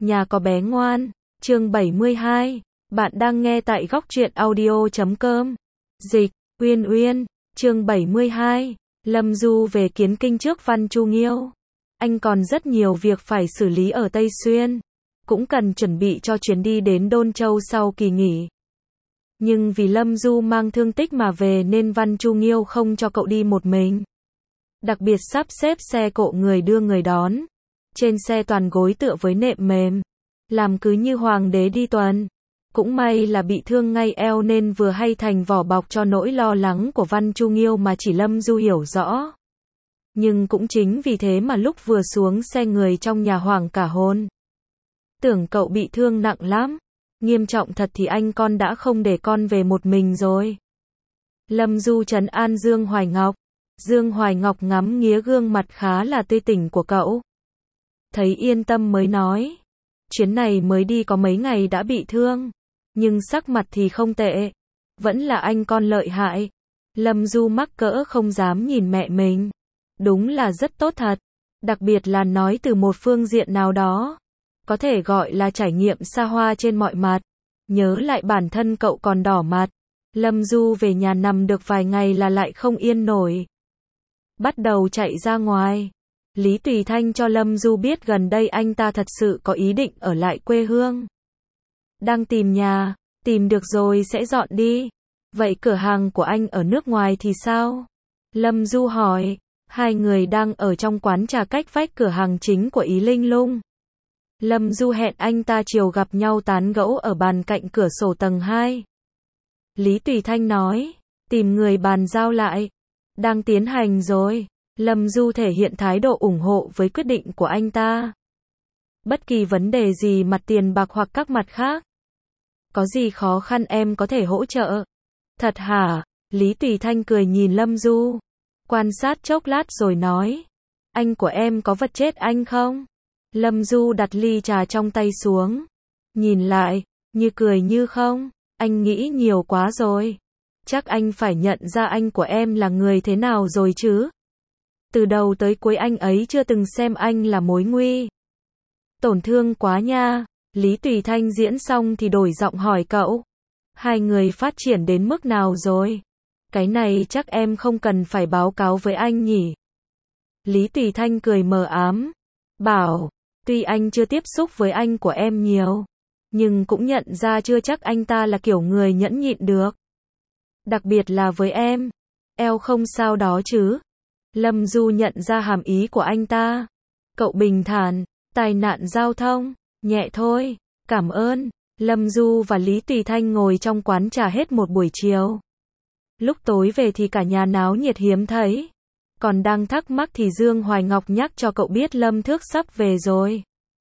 Nhà có bé ngoan, chương 72, bạn đang nghe tại góc truyện audio.com. Dịch, Uyên Uyên, chương 72, Lâm Du về Kiến Kinh trước Văn Chu Nghiêu. Anh còn rất nhiều việc phải xử lý ở Tây Xuyên, cũng cần chuẩn bị cho chuyến đi đến Đôn Châu sau kỳ nghỉ. Nhưng vì Lâm Du mang thương tích mà về nên Văn Chu Nghiêu không cho cậu đi một mình. Đặc biệt sắp xếp xe cộ người đưa người đón. Trên xe toàn gối tựa với nệm mềm, làm cứ như hoàng đế đi tuần. Cũng may là bị thương ngay eo nên vừa hay thành vỏ bọc cho nỗi lo lắng của Văn Chu Nghiêu mà chỉ Lâm Du hiểu rõ. Nhưng cũng chính vì thế mà lúc vừa xuống xe người trong nhà hoảng cả hồn. Tưởng cậu bị thương nặng lắm. Nghiêm trọng thật thì anh con đã không để con về một mình rồi. Lâm Du trấn an Dương Hoài Ngọc. Dương Hoài Ngọc ngắm nghía gương mặt khá là tươi tỉnh của cậu. Thấy yên tâm mới nói. Chuyến này mới đi có mấy ngày đã bị thương. Nhưng sắc mặt thì không tệ. Vẫn là anh con lợi hại. Lâm Du mắc cỡ không dám nhìn mẹ mình. Đúng là rất tốt thật. Đặc biệt là nói từ một phương diện nào đó. Có thể gọi là trải nghiệm xa hoa trên mọi mặt. Nhớ lại bản thân cậu còn đỏ mặt. Lâm Du về nhà nằm được vài ngày là lại không yên nổi. Bắt đầu chạy ra ngoài. Lý Tùy Thanh cho Lâm Du biết gần đây anh ta thật sự có ý định ở lại quê hương. Đang tìm nhà, tìm được rồi sẽ dọn đi. Vậy cửa hàng của anh ở nước ngoài thì sao? Lâm Du hỏi. Hai người đang ở trong quán trà cách vách cửa hàng chính của Ý Linh Lung. Lâm Du hẹn anh ta chiều gặp nhau tán gẫu ở bàn cạnh cửa sổ tầng 2. Lý Tùy Thanh nói. Tìm người bàn giao lại. Đang tiến hành rồi. Lâm Du thể hiện thái độ ủng hộ với quyết định của anh ta. Bất kỳ vấn đề gì mặt tiền bạc hoặc các mặt khác. Có gì khó khăn em có thể hỗ trợ. Thật hả? Lý Tùy Thanh cười nhìn Lâm Du. Quan sát chốc lát rồi nói. Anh của em có vật chết anh không? Lâm Du đặt ly trà trong tay xuống. Nhìn lại, như cười như không. Anh nghĩ nhiều quá rồi. Chắc anh phải nhận ra anh của em là người thế nào rồi chứ. Từ đầu tới cuối anh ấy chưa từng xem anh là mối nguy. Tổn thương quá nha. Lý Tùy Thanh diễn xong thì đổi giọng hỏi cậu. Hai người phát triển đến mức nào rồi? Cái này chắc em không cần phải báo cáo với anh nhỉ? Lý Tùy Thanh cười mờ ám. Bảo, tuy anh chưa tiếp xúc với anh của em nhiều. Nhưng cũng nhận ra chưa chắc anh ta là kiểu người nhẫn nhịn được. Đặc biệt là với em. Eo không sao đó chứ? Lâm Du nhận ra hàm ý của anh ta. Cậu bình thản. Tai nạn giao thông. Nhẹ thôi. Cảm ơn. Lâm Du và Lý Tùy Thanh ngồi trong quán trà hết một buổi chiều. Lúc tối về thì cả nhà náo nhiệt hiếm thấy. Còn đang thắc mắc thì Dương Hoài Ngọc nhắc cho cậu biết Lâm Thước sắp về rồi.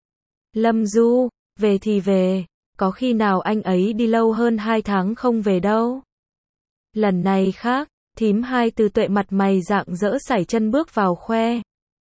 Lâm Du, về thì về. Có khi nào anh ấy đi lâu hơn 2 tháng không về đâu. Lần này khác. Thím Hai Từ Tuệ mặt mày rạng rỡ sải chân bước vào khoe.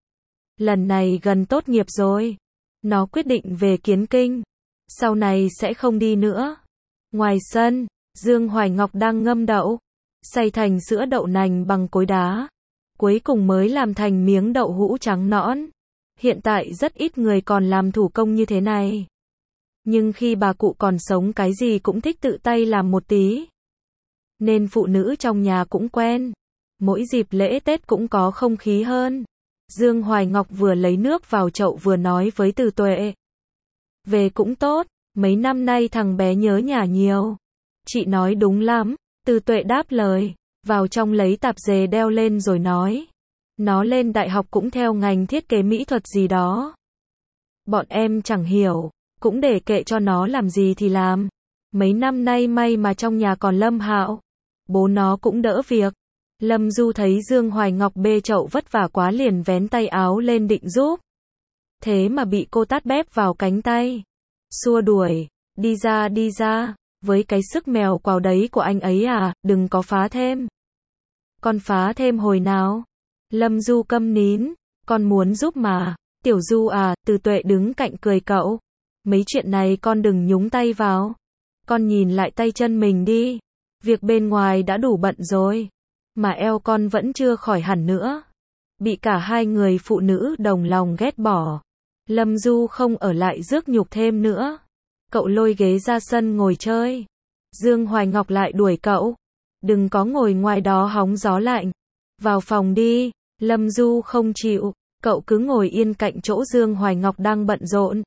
Lần này gần tốt nghiệp rồi. Nó quyết định về Kiến Kinh. Sau này sẽ không đi nữa. Ngoài sân, Dương Hoài Ngọc đang ngâm đậu. Xay thành sữa đậu nành bằng cối đá. Cuối cùng mới làm thành miếng đậu hũ trắng nõn. Hiện tại rất ít người còn làm thủ công như thế này. Nhưng khi bà cụ còn sống cái gì cũng thích tự tay làm một tí. Nên phụ nữ trong nhà cũng quen. Mỗi dịp lễ Tết cũng có không khí hơn. Dương Hoài Ngọc vừa lấy nước vào chậu vừa nói với Từ Tuệ. Về cũng tốt, mấy năm nay thằng bé nhớ nhà nhiều. Chị nói đúng lắm, Từ Tuệ đáp lời, vào trong lấy tạp dề đeo lên rồi nói. Nó lên đại học cũng theo ngành thiết kế mỹ thuật gì đó. Bọn em chẳng hiểu, cũng để kệ cho nó làm gì thì làm. Mấy năm nay may mà trong nhà còn Lâm Hạo. Bố nó cũng đỡ việc. Lâm Du thấy Dương Hoài Ngọc bê chậu vất vả quá liền vén tay áo lên định giúp. Thế mà bị cô tát bép vào cánh tay. Xua đuổi, đi ra, với cái sức mèo quào đấy của anh ấy à, đừng có phá thêm. Con phá thêm hồi nào? Lâm Du câm nín, con muốn giúp mà. Tiểu Du à, Từ Tuệ đứng cạnh cười cậu. Mấy chuyện này con đừng nhúng tay vào. Con nhìn lại tay chân mình đi. Việc bên ngoài đã đủ bận rồi. Mà eo con vẫn chưa khỏi hẳn nữa. Bị cả hai người phụ nữ đồng lòng ghét bỏ. Lâm Du không ở lại rước nhục thêm nữa. Cậu lôi ghế ra sân ngồi chơi. Dương Hoài Ngọc lại đuổi cậu. Đừng có ngồi ngoài đó hóng gió lạnh. Vào phòng đi. Lâm Du không chịu. Cậu cứ ngồi yên cạnh chỗ Dương Hoài Ngọc đang bận rộn.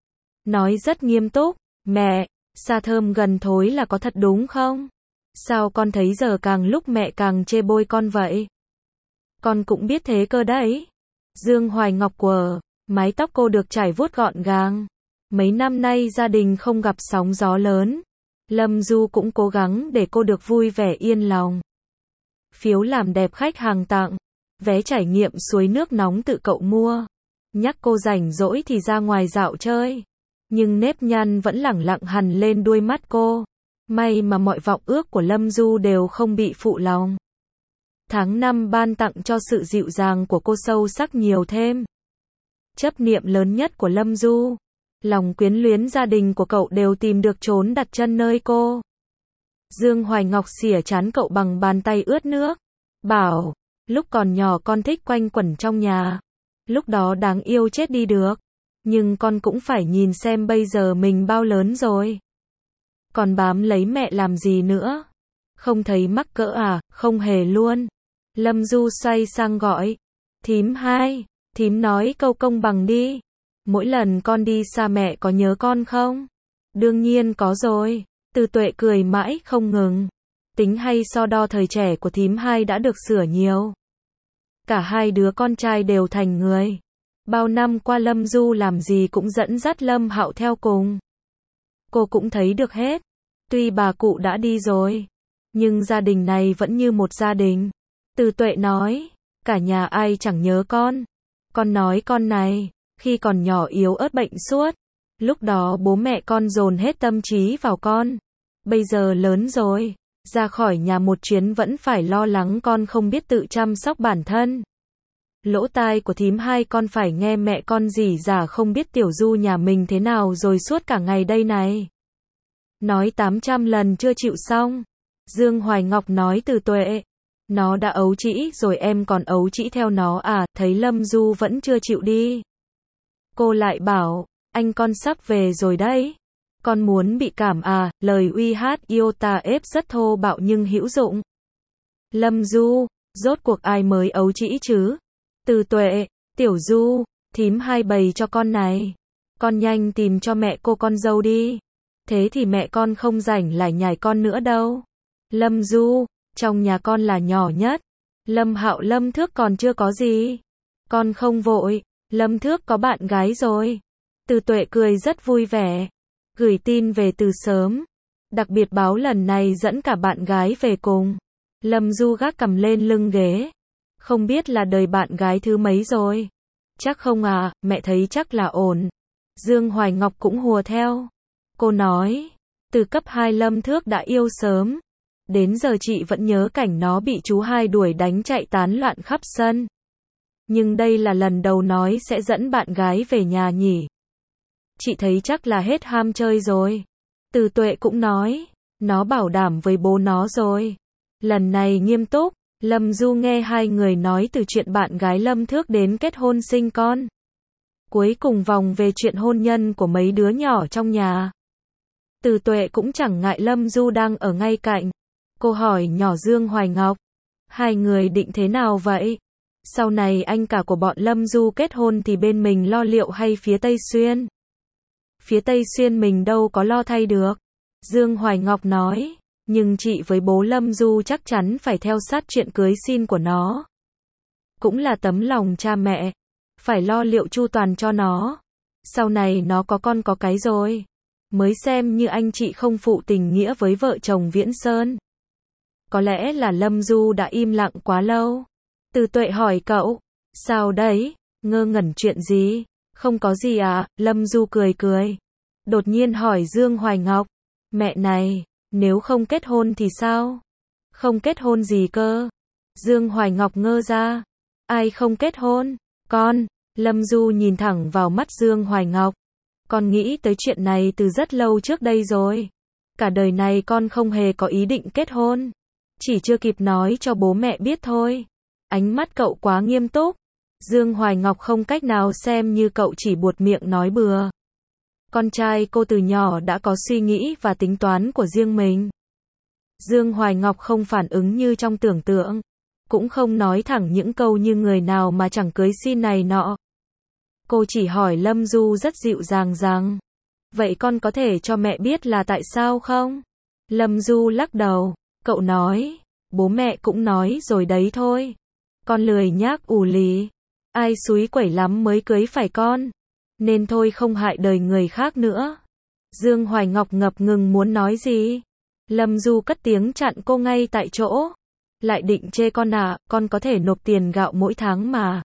Nói rất nghiêm túc. Mẹ, xa thơm gần thối là có thật đúng không? Sao con thấy giờ càng lúc mẹ càng chê bôi con vậy? Con cũng biết thế cơ đấy. Dương Hoài Ngọc quờ. Mái tóc cô được trải vuốt gọn gàng. Mấy năm nay gia đình không gặp sóng gió lớn. Lâm Du cũng cố gắng để cô được vui vẻ yên lòng. Phiếu làm đẹp khách hàng tặng. Vé trải nghiệm suối nước nóng tự cậu mua. Nhắc cô rảnh rỗi thì ra ngoài dạo chơi. Nhưng nếp nhăn vẫn lẳng lặng hằn lên đuôi mắt cô. May mà mọi vọng ước của Lâm Du đều không bị phụ lòng. Tháng 5 ban tặng cho sự dịu dàng của cô sâu sắc nhiều thêm. Chấp niệm lớn nhất của Lâm Du. Lòng quyến luyến gia đình của cậu đều tìm được chốn đặt chân nơi cô. Dương Hoài Ngọc xỉa trán cậu bằng bàn tay ướt nước. Bảo, lúc còn nhỏ con thích quanh quẩn trong nhà. Lúc đó đáng yêu chết đi được. Nhưng con cũng phải nhìn xem bây giờ mình bao lớn rồi. Còn bám lấy mẹ làm gì nữa? Không thấy mắc cỡ à? Không hề luôn. Lâm Du xoay sang gọi. Thím hai, thím nói câu công bằng đi. Mỗi lần con đi xa mẹ có nhớ con không? Đương nhiên có rồi. Từ Tuệ cười mãi không ngừng. Tính hay so đo thời trẻ của thím hai đã được sửa nhiều. Cả hai đứa con trai đều thành người. Bao năm qua Lâm Du làm gì cũng dẫn dắt Lâm Hạo theo cùng. Cô cũng thấy được hết. Tuy bà cụ đã đi rồi, nhưng gia đình này vẫn như một gia đình. Từ Tuệ nói, cả nhà ai chẳng nhớ con. Con nói con này, khi còn nhỏ yếu ớt bệnh suốt. Lúc đó bố mẹ con dồn hết tâm trí vào con. Bây giờ lớn rồi, ra khỏi nhà một chuyến vẫn phải lo lắng con không biết tự chăm sóc bản thân. Lỗ tai của thím hai con phải nghe mẹ con rỉ rả không biết Tiểu Du nhà mình thế nào rồi suốt cả ngày đây này. Nói 800 lần chưa chịu xong. Dương Hoài Ngọc nói Từ Tuệ. Nó đã ấu trĩ rồi em còn ấu trĩ theo nó à, thấy Lâm Du vẫn chưa chịu đi. Cô lại bảo, anh con sắp về rồi đấy. Con muốn bị cảm à, lời uy hát iota ép rất thô bạo nhưng hữu dụng. Lâm Du, rốt cuộc ai mới ấu trĩ chứ? Từ Tuệ, Tiểu Du, thím hai bày cho con này. Con nhanh tìm cho mẹ cô con dâu đi. Thế thì mẹ con không rảnh lải nhải con nữa đâu. Lâm Du, trong nhà con là nhỏ nhất. Lâm Hạo Lâm Thước còn chưa có gì. Con không vội, Lâm Thước có bạn gái rồi. Từ Tuệ cười rất vui vẻ. Gửi tin về từ sớm. Đặc biệt báo lần này dẫn cả bạn gái về cùng. Lâm Du gác cằm lên lưng ghế. Không biết là đời bạn gái thứ mấy rồi. Chắc không à, mẹ thấy chắc là ổn. Dương Hoài Ngọc cũng hùa theo. Cô nói, từ cấp 2 Lâm Thước đã yêu sớm. Đến giờ chị vẫn nhớ cảnh nó bị chú hai đuổi đánh chạy tán loạn khắp sân. Nhưng đây là lần đầu nói sẽ dẫn bạn gái về nhà nhỉ. Chị thấy chắc là hết ham chơi rồi. Từ Tuệ cũng nói, nó bảo đảm với bố nó rồi. Lần này nghiêm túc. Lâm Du nghe hai người nói từ chuyện bạn gái Lâm Thước đến kết hôn sinh con. Cuối cùng vòng về chuyện hôn nhân của mấy đứa nhỏ trong nhà. Từ Tuệ cũng chẳng ngại Lâm Du đang ở ngay cạnh. Cô hỏi nhỏ Dương Hoài Ngọc. Hai người định thế nào vậy? Sau này anh cả của bọn Lâm Du kết hôn thì bên mình lo liệu hay phía Tây Xuyên? Phía Tây Xuyên mình đâu có lo thay được. Dương Hoài Ngọc nói. Nhưng chị với bố Lâm Du chắc chắn phải theo sát chuyện cưới xin của nó. Cũng là tấm lòng cha mẹ. Phải lo liệu chu toàn cho nó. Sau này nó có con có cái rồi. Mới xem như anh chị không phụ tình nghĩa với vợ chồng Viễn Sơn. Có lẽ là Lâm Du đã im lặng quá lâu. Từ Tuệ hỏi cậu. Sao đấy? Ngơ ngẩn chuyện gì? Không có gì à? Lâm Du cười cười. Đột nhiên hỏi Dương Hoài Ngọc. Mẹ này. Nếu không kết hôn thì sao? Không kết hôn gì cơ? Dương Hoài Ngọc ngơ ra. Ai không kết hôn? Con. Lâm Du nhìn thẳng vào mắt Dương Hoài Ngọc. Con nghĩ tới chuyện này từ rất lâu trước đây rồi. Cả đời này con không hề có ý định kết hôn. Chỉ chưa kịp nói cho bố mẹ biết thôi. Ánh mắt cậu quá nghiêm túc. Dương Hoài Ngọc không cách nào xem như cậu chỉ buột miệng nói bừa. Con trai cô từ nhỏ đã có suy nghĩ và tính toán của riêng mình. Dương Hoài Ngọc không phản ứng như trong tưởng tượng, cũng không nói thẳng những câu như người nào mà chẳng cưới xin này nọ. Cô chỉ hỏi Lâm Du rất dịu dàng rằng, vậy con có thể cho mẹ biết là tại sao không? Lâm Du lắc đầu, cậu nói, bố mẹ cũng nói rồi đấy thôi. Con lười nhác ù lì, ai xúi quẩy lắm mới cưới phải con, nên thôi không hại đời người khác nữa. Dương Hoài Ngọc ngập ngừng muốn nói gì. Lâm Du cất tiếng chặn cô ngay tại chỗ. Lại định chê con à, con có thể nộp tiền gạo mỗi tháng mà.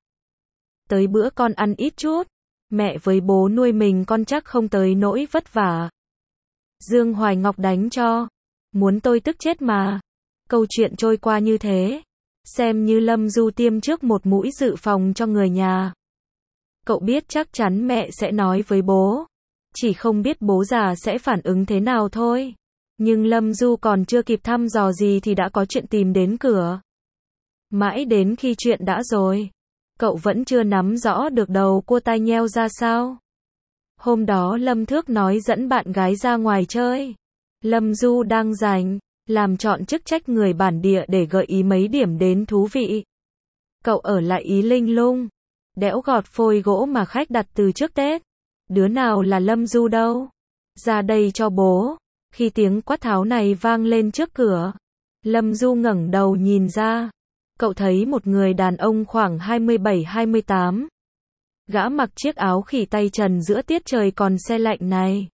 Tới bữa con ăn ít chút, mẹ với bố nuôi mình con chắc không tới nỗi vất vả. Dương Hoài Ngọc đánh cho. Muốn tôi tức chết mà. Câu chuyện trôi qua như thế. Xem như Lâm Du tiêm trước một mũi dự phòng cho người nhà. Cậu biết chắc chắn mẹ sẽ nói với bố. Chỉ không biết bố già sẽ phản ứng thế nào thôi. Nhưng Lâm Du còn chưa kịp thăm dò gì thì đã có chuyện tìm đến cửa. Mãi đến khi chuyện đã rồi, cậu vẫn chưa nắm rõ được đầu cua tai nheo ra sao. Hôm đó Lâm Thước nói dẫn bạn gái ra ngoài chơi. Lâm Du đang rảnh, làm chọn chức trách người bản địa để gợi ý mấy điểm đến thú vị. Cậu ở lại Ý Linh Lung, đẽo gọt phôi gỗ mà khách đặt từ trước Tết. Đứa nào là Lâm Du đâu? Ra đây cho bố. Khi tiếng quát tháo này vang lên trước cửa, Lâm Du ngẩng đầu nhìn ra. Cậu thấy một người đàn ông khoảng 27-28. Gã mặc chiếc áo khỉ tay trần giữa tiết trời còn se lạnh này.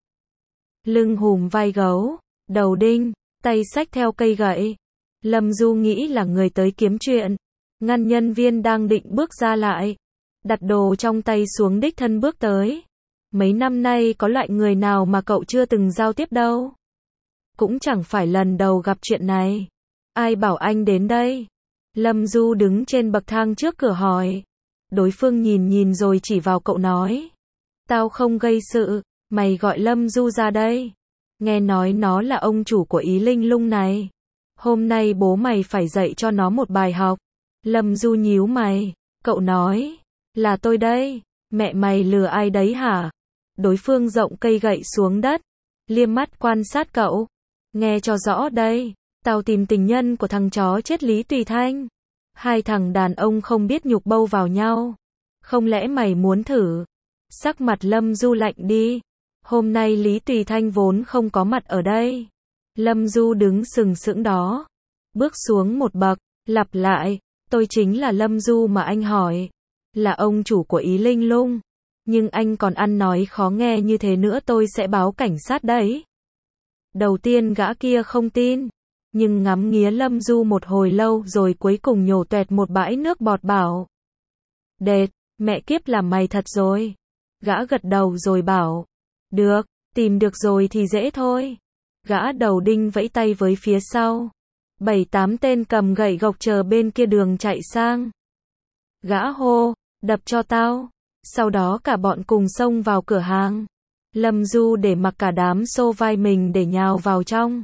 Lưng hùm vai gấu, đầu đinh, tay xách theo cây gậy. Lâm Du nghĩ là người tới kiếm chuyện. Ngăn nhân viên đang định bước ra lại. Đặt đồ trong tay xuống đích thân bước tới. Mấy năm nay có loại người nào mà cậu chưa từng giao tiếp đâu. Cũng chẳng phải lần đầu gặp chuyện này. Ai bảo anh đến đây? Lâm Du đứng trên bậc thang trước cửa hỏi. Đối phương nhìn rồi chỉ vào cậu nói. Tao không gây sự, mày gọi Lâm Du ra đây. Nghe nói nó là ông chủ của Ý Linh Lung này. Hôm nay bố mày phải dạy cho nó một bài học. Lâm Du nhíu mày, cậu nói. Là tôi đây, mẹ mày lừa ai đấy hả? Đối phương rộng cây gậy xuống đất, liếc mắt quan sát cậu. Nghe cho rõ đây, tao tìm tình nhân của thằng chó chết Lý Tùy Thanh. Hai thằng đàn ông không biết nhục bâu vào nhau. Không lẽ mày muốn thử? Sắc mặt Lâm Du lạnh đi. Hôm nay Lý Tùy Thanh vốn không có mặt ở đây. Lâm Du đứng sừng sững đó. Bước xuống một bậc, lặp lại. Tôi chính là Lâm Du mà anh hỏi. Là ông chủ của Ý Linh Lung. Nhưng anh còn ăn nói khó nghe như thế nữa tôi sẽ báo cảnh sát đấy. Đầu tiên gã kia không tin. Nhưng ngắm nghía Lâm Du một hồi lâu rồi cuối cùng nhổ toẹt một bãi nước bọt bảo. Đệt, mẹ kiếp làm mày thật rồi. Gã gật đầu rồi bảo. Được, tìm được rồi thì dễ thôi. Gã đầu đinh vẫy tay với phía sau. 7-8 tên cầm gậy gộc chờ bên kia đường chạy sang. Gã hô, đập cho tao. Sau đó cả bọn cùng xông vào cửa hàng. Lâm Du để mặc cả đám xô vai mình để nhào vào trong.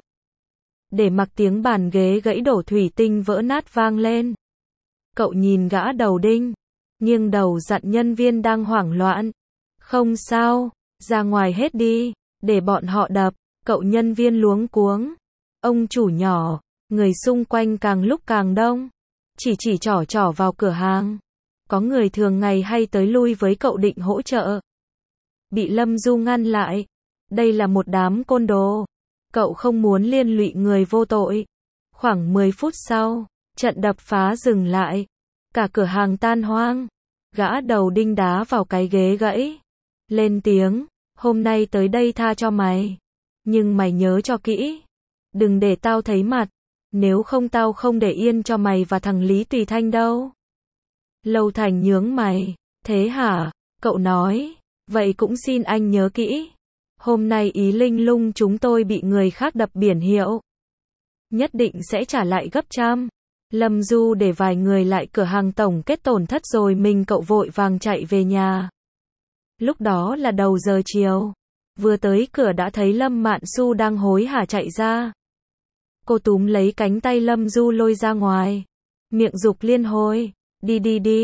Để mặc tiếng bàn ghế gãy đổ thủy tinh vỡ nát vang lên. Cậu nhìn gã đầu đinh, nghiêng đầu dặn nhân viên đang hoảng loạn. Không sao, ra ngoài hết đi, để bọn họ đập. Cậu nhân viên luống cuống. Ông chủ nhỏ, người xung quanh càng lúc càng đông. Chỉ trỏ vào cửa hàng. Có người thường ngày hay tới lui với cậu định hỗ trợ. Bị Lâm Du ngăn lại. Đây là một đám côn đồ. Cậu không muốn liên lụy người vô tội. Khoảng 10 phút sau, trận đập phá dừng lại. Cả cửa hàng tan hoang. Gã đầu đinh đá vào cái ghế gãy. Lên tiếng, hôm nay tới đây tha cho mày. Nhưng mày nhớ cho kỹ. Đừng để tao thấy mặt. Nếu không tao không để yên cho mày và thằng Lý Tùy Thanh đâu. Lâu Thành nhướng mày. Thế hả? Cậu nói. Vậy cũng xin anh nhớ kỹ. Hôm nay Ý Linh Lung chúng tôi bị người khác đập biển hiệu. Nhất định sẽ trả lại gấp trăm. Lâm Du để vài người lại cửa hàng tổng kết tổn thất rồi mình cậu vội vàng chạy về nhà. Lúc đó là đầu giờ chiều. Vừa tới cửa đã thấy Lâm Mạn Xu đang hối hả chạy ra. Cô túm lấy cánh tay Lâm Du lôi ra ngoài. Miệng giục liên hồi. Đi.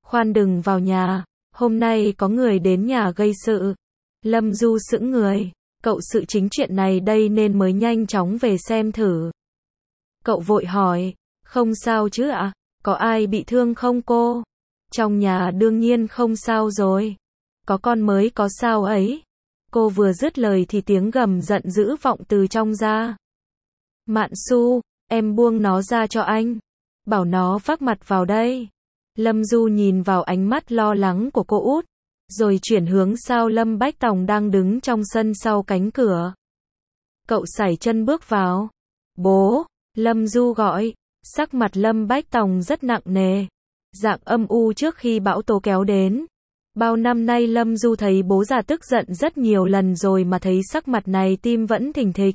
Khoan đừng vào nhà, hôm nay có người đến nhà gây sự. Lâm Du sững người, cậu sự chính chuyện này đây nên mới nhanh chóng về xem thử. Cậu vội hỏi, không sao chứ ạ, có ai bị thương không cô? Trong nhà đương nhiên không sao rồi. Có con mới có sao ấy. Cô vừa dứt lời thì tiếng gầm giận dữ vọng từ trong ra. Mạn Xu, em buông nó ra cho anh. Bảo nó vác mặt vào đây. Lâm Du nhìn vào ánh mắt lo lắng của cô út, rồi chuyển hướng sang Lâm Bách Tòng đang đứng trong sân sau cánh cửa. Cậu sải chân bước vào. Bố, Lâm Du gọi, sắc mặt Lâm Bách Tòng rất nặng nề, dạng âm u trước khi bão tố kéo đến. Bao năm nay Lâm Du thấy bố già tức giận rất nhiều lần rồi mà thấy sắc mặt này tim vẫn thình thịch.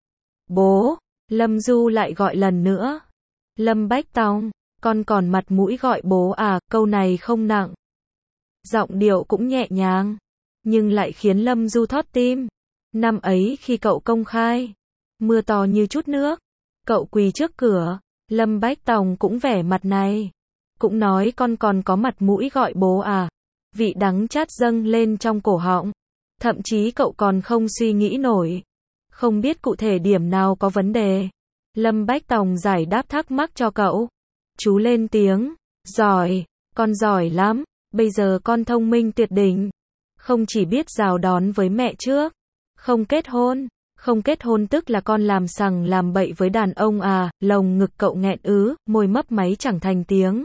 Bố, Lâm Du lại gọi lần nữa. Lâm Bách Tòng, con còn mặt mũi gọi bố à, câu này không nặng. Giọng điệu cũng nhẹ nhàng, nhưng lại khiến Lâm Du thót tim. Năm ấy khi cậu công khai, mưa to như chút nước, cậu quỳ trước cửa, Lâm Bách Tòng cũng vẻ mặt này. Cũng nói con còn có mặt mũi gọi bố à. Vị đắng chát dâng lên trong cổ họng. Thậm chí cậu còn không suy nghĩ nổi. Không biết cụ thể điểm nào có vấn đề. Lâm Bách Tòng giải đáp thắc mắc cho cậu. Chú lên tiếng, giỏi, con giỏi lắm, bây giờ con thông minh tuyệt đỉnh. Không chỉ biết chào đón với mẹ trước, không kết hôn tức là con làm sằng làm bậy với đàn ông à, lồng ngực cậu nghẹn môi mấp máy chẳng thành tiếng.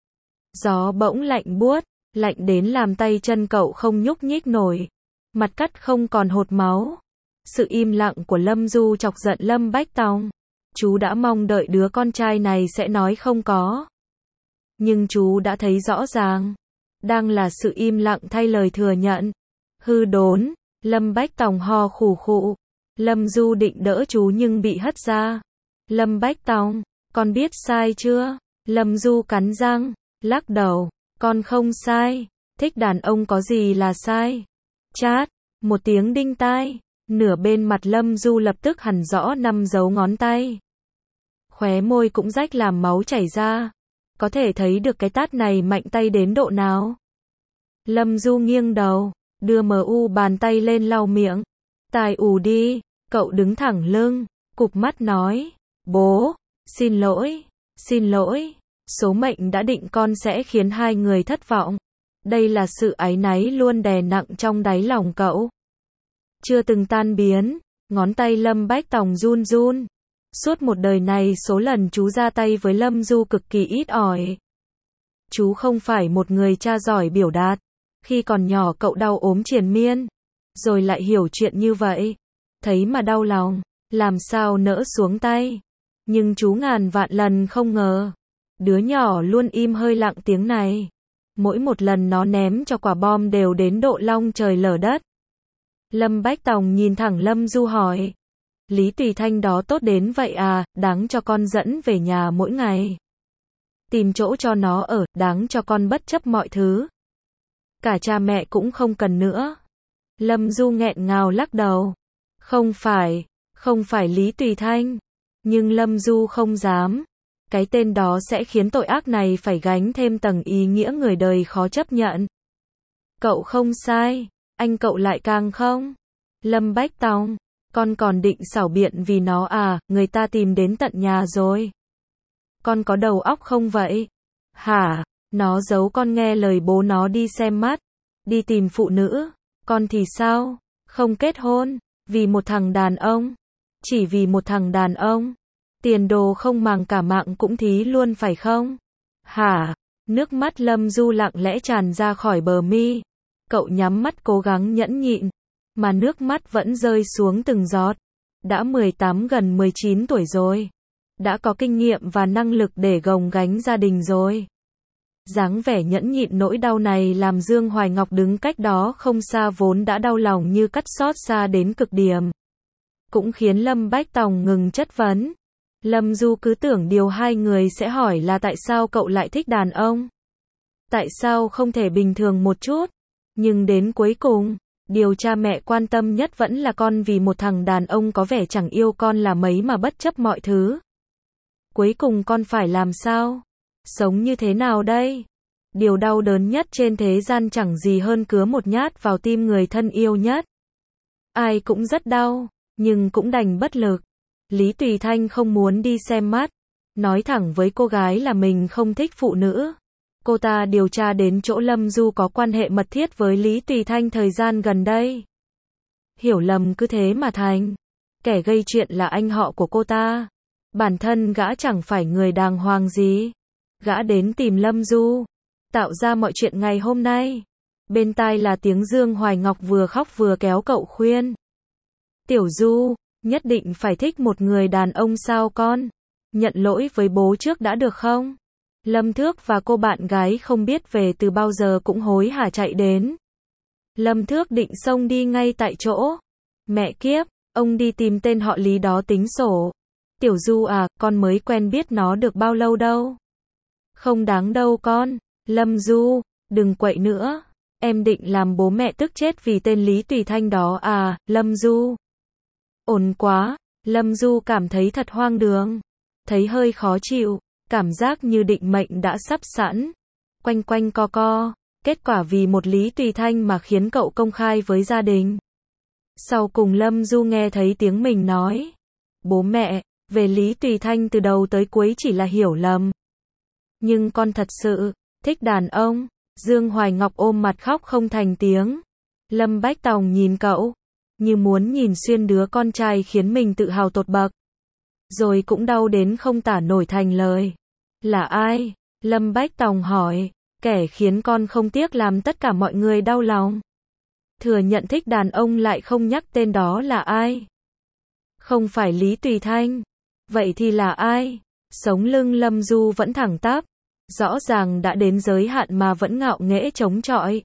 Gió bỗng lạnh buốt, lạnh đến làm tay chân cậu không nhúc nhích nổi, mặt cắt không còn hột máu. Sự im lặng của Lâm Du chọc giận Lâm Bách Tòng. Chú đã mong đợi đứa con trai này sẽ nói không có. Nhưng chú đã thấy rõ ràng, đang là sự im lặng thay lời thừa nhận. Hư đốn, Lâm Bách Tòng ho khủ khụ. Lâm Du định đỡ chú nhưng bị hất ra. Lâm Bách Tòng, con biết sai chưa? Lâm Du cắn răng, lắc đầu, con không sai, thích đàn ông có gì là sai. Chát, một tiếng đinh tai, nửa bên mặt Lâm Du lập tức hằn rõ 5 dấu ngón tay. Khóe môi cũng rách làm máu chảy ra. Có thể thấy được cái tát này mạnh tay đến độ nào. Lâm Du nghiêng đầu, đưa bàn tay lên lau miệng. Tài ù đi, cậu đứng thẳng lưng, cụp mắt nói, bố, xin lỗi, số mệnh đã định con sẽ khiến hai người thất vọng. Đây là sự áy náy luôn đè nặng trong đáy lòng cậu. Chưa từng tan biến, ngón tay Lâm Bách Tòng run run. Suốt một đời này số lần chú ra tay với Lâm Du cực kỳ ít ỏi. Chú không phải một người cha giỏi biểu đạt. Khi còn nhỏ cậu đau ốm triền miên, rồi lại hiểu chuyện như vậy. Thấy mà đau lòng, làm sao nỡ xuống tay. Nhưng chú ngàn vạn lần không ngờ, đứa nhỏ luôn im hơi lặng tiếng này. Mỗi một lần nó ném cho quả bom đều đến độ long trời lở đất. Lâm Bách Tòng nhìn thẳng Lâm Du hỏi. Lý Tùy Thanh đó tốt đến vậy à, đáng cho con dẫn về nhà mỗi ngày. Tìm chỗ cho nó ở, đáng cho con bất chấp mọi thứ. Cả cha mẹ cũng không cần nữa. Lâm Du nghẹn ngào lắc đầu. Không phải Lý Tùy Thanh. Nhưng Lâm Du không dám. Cái tên đó sẽ khiến tội ác này phải gánh thêm tầng ý nghĩa người đời khó chấp nhận. Cậu không sai, anh cậu lại càng không. Lâm Bách Tòng, con còn định xảo biện vì nó à, người ta tìm đến tận nhà rồi. Con có đầu óc không vậy? Hả, nó giấu con nghe lời bố nó đi xem mắt, đi tìm phụ nữ, con thì sao? Không kết hôn, vì một thằng đàn ông, chỉ vì một thằng đàn ông. Tiền đồ không màng cả mạng cũng thí luôn phải không? Hả? Nước mắt Lâm Du lặng lẽ tràn ra khỏi bờ mi. Cậu nhắm mắt cố gắng nhẫn nhịn, mà nước mắt vẫn rơi xuống từng giọt. Đã 18 gần 19 tuổi rồi. Đã có kinh nghiệm và năng lực để gồng gánh gia đình rồi. Dáng vẻ nhẫn nhịn nỗi đau này làm Dương Hoài Ngọc đứng cách đó không xa vốn đã đau lòng như cắt xót xa đến cực điểm. Cũng khiến Lâm Bách Tòng ngừng chất vấn. Lâm Du cứ tưởng điều hai người sẽ hỏi là tại sao cậu lại thích đàn ông. Tại sao không thể bình thường một chút. Nhưng đến cuối cùng, điều cha mẹ quan tâm nhất vẫn là con vì một thằng đàn ông có vẻ chẳng yêu con là mấy mà bất chấp mọi thứ. Cuối cùng con phải làm sao? Sống như thế nào đây? Điều đau đớn nhất trên thế gian chẳng gì hơn cứa một nhát vào tim người thân yêu nhất. Ai cũng rất đau, nhưng cũng đành bất lực. Lý Tùy Thanh không muốn đi xem mắt, nói thẳng với cô gái là mình không thích phụ nữ. Cô ta điều tra đến chỗ Lâm Du có quan hệ mật thiết với Lý Tùy Thanh thời gian gần đây. Hiểu lầm cứ thế mà thành. Kẻ gây chuyện là anh họ của cô ta. Bản thân gã chẳng phải người đàng hoàng gì. Gã đến tìm Lâm Du, tạo ra mọi chuyện ngày hôm nay. Bên tai là tiếng Dương Hoài Ngọc vừa khóc vừa kéo cậu khuyên. Tiểu Du, nhất định phải thích một người đàn ông sao con? Nhận lỗi với bố trước đã được không? Lâm Thước và cô bạn gái không biết về từ bao giờ cũng hối hả chạy đến. Lâm Thước định xông đi ngay tại chỗ. Mẹ kiếp, ông đi tìm tên họ Lý đó tính sổ. Tiểu Du à, con mới quen biết nó được bao lâu đâu. Không đáng đâu con. Lâm Du, đừng quậy nữa. Em định làm bố mẹ tức chết vì tên Lý Tùy Thanh đó à, Lâm Du. Ổn quá, Lâm Du cảm thấy thật hoang đường. Thấy hơi khó chịu, cảm giác như định mệnh đã sắp sẵn. Quanh quanh co co, kết quả vì một Lý Tùy Thanh mà khiến cậu công khai với gia đình. Sau cùng Lâm Du nghe thấy tiếng mình nói. Bố mẹ, về Lý Tùy Thanh từ đầu tới cuối chỉ là hiểu lầm. Nhưng con thật sự thích đàn ông. Dương Hoài Ngọc ôm mặt khóc không thành tiếng. Lâm Bách Tòng nhìn cậu, như muốn nhìn xuyên đứa con trai khiến mình tự hào tột bậc. Rồi cũng đau đến không tả nổi thành lời. Là ai? Lâm Bách Tòng hỏi. Kẻ khiến con không tiếc làm tất cả mọi người đau lòng. Thừa nhận thích đàn ông lại không nhắc tên đó là ai? Không phải Lý Tùy Thanh. Vậy thì là ai? Sống lưng Lâm Du vẫn thẳng tắp. Rõ ràng đã đến giới hạn mà vẫn ngạo nghễ chống chọi.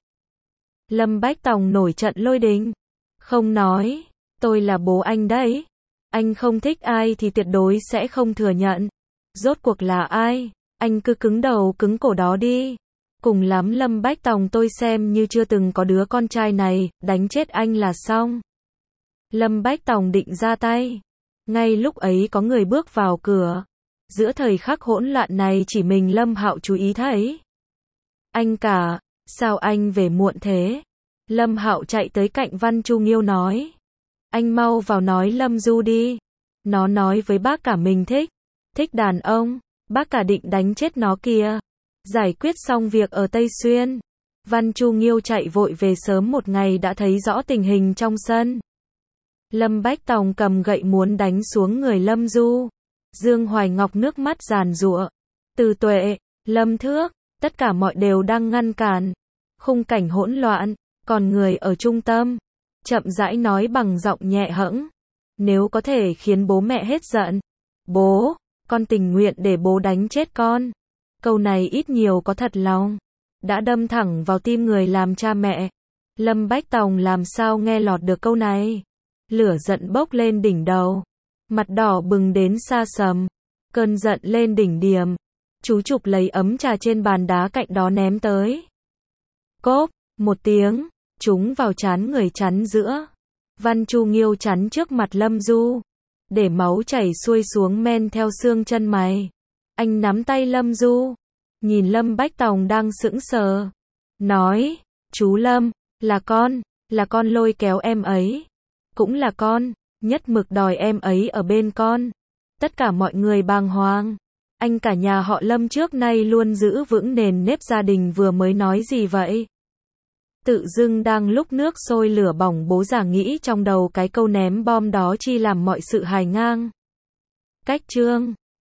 Lâm Bách Tòng nổi trận lôi đình. Không nói, tôi là bố anh đấy. Anh không thích ai thì tuyệt đối sẽ không thừa nhận. Rốt cuộc là ai? Anh cứ cứng đầu cứng cổ đó đi. Cùng lắm Lâm Bách Tòng tôi xem như chưa từng có đứa con trai này, đánh chết anh là xong. Lâm Bách Tòng định ra tay. Ngay lúc ấy có người bước vào cửa. Giữa thời khắc hỗn loạn này chỉ mình Lâm Hạo chú ý thấy. Anh cả, sao anh về muộn thế? Lâm Hạo chạy tới cạnh Văn Chu Nghiêu nói. Anh mau vào nói Lâm Du đi. Nó nói với bác cả mình thích đàn ông, bác cả định đánh chết nó kìa. Giải quyết xong việc ở Tây Xuyên, Văn Chu Nghiêu chạy vội về sớm một ngày đã thấy rõ tình hình trong sân. Lâm Bách Tòng cầm gậy muốn đánh xuống người Lâm Du. Dương Hoài Ngọc nước mắt giàn giụa. Từ Tuệ, Lâm Thước, tất cả mọi đều đang ngăn cản. Khung cảnh hỗn loạn, còn người ở trung tâm chậm rãi nói bằng giọng nhẹ hẫng. Nếu có thể khiến bố mẹ hết giận, bố, con tình nguyện để bố đánh chết con. Câu này ít nhiều có thật lòng, đã đâm thẳng vào tim người làm cha mẹ. Lâm Bách Tòng làm sao nghe lọt được câu này. Lửa giận bốc lên đỉnh đầu, mặt đỏ bừng đến xa sầm, cơn giận lên đỉnh điểm. Chú chụp lấy ấm trà trên bàn đá cạnh đó ném tới. Cốp, một tiếng, trúng vào trán người chắn giữa. Văn Chu Nghiêu chắn trước mặt Lâm Du, để máu chảy xuôi xuống men theo xương chân mày. Anh nắm tay Lâm Du, nhìn Lâm Bách Tòng đang sững sờ, nói, chú Lâm, là con lôi kéo em ấy. Cũng là con, nhất mực đòi em ấy ở bên con. Tất cả mọi người bàng hoàng. Anh cả nhà họ Lâm trước nay luôn giữ vững nền nếp gia đình vừa mới nói gì vậy? Tự dưng đang lúc nước sôi lửa bỏng bố già nghĩ trong đầu cái câu ném bom đó chi làm mọi sự hài ngang. Cách chương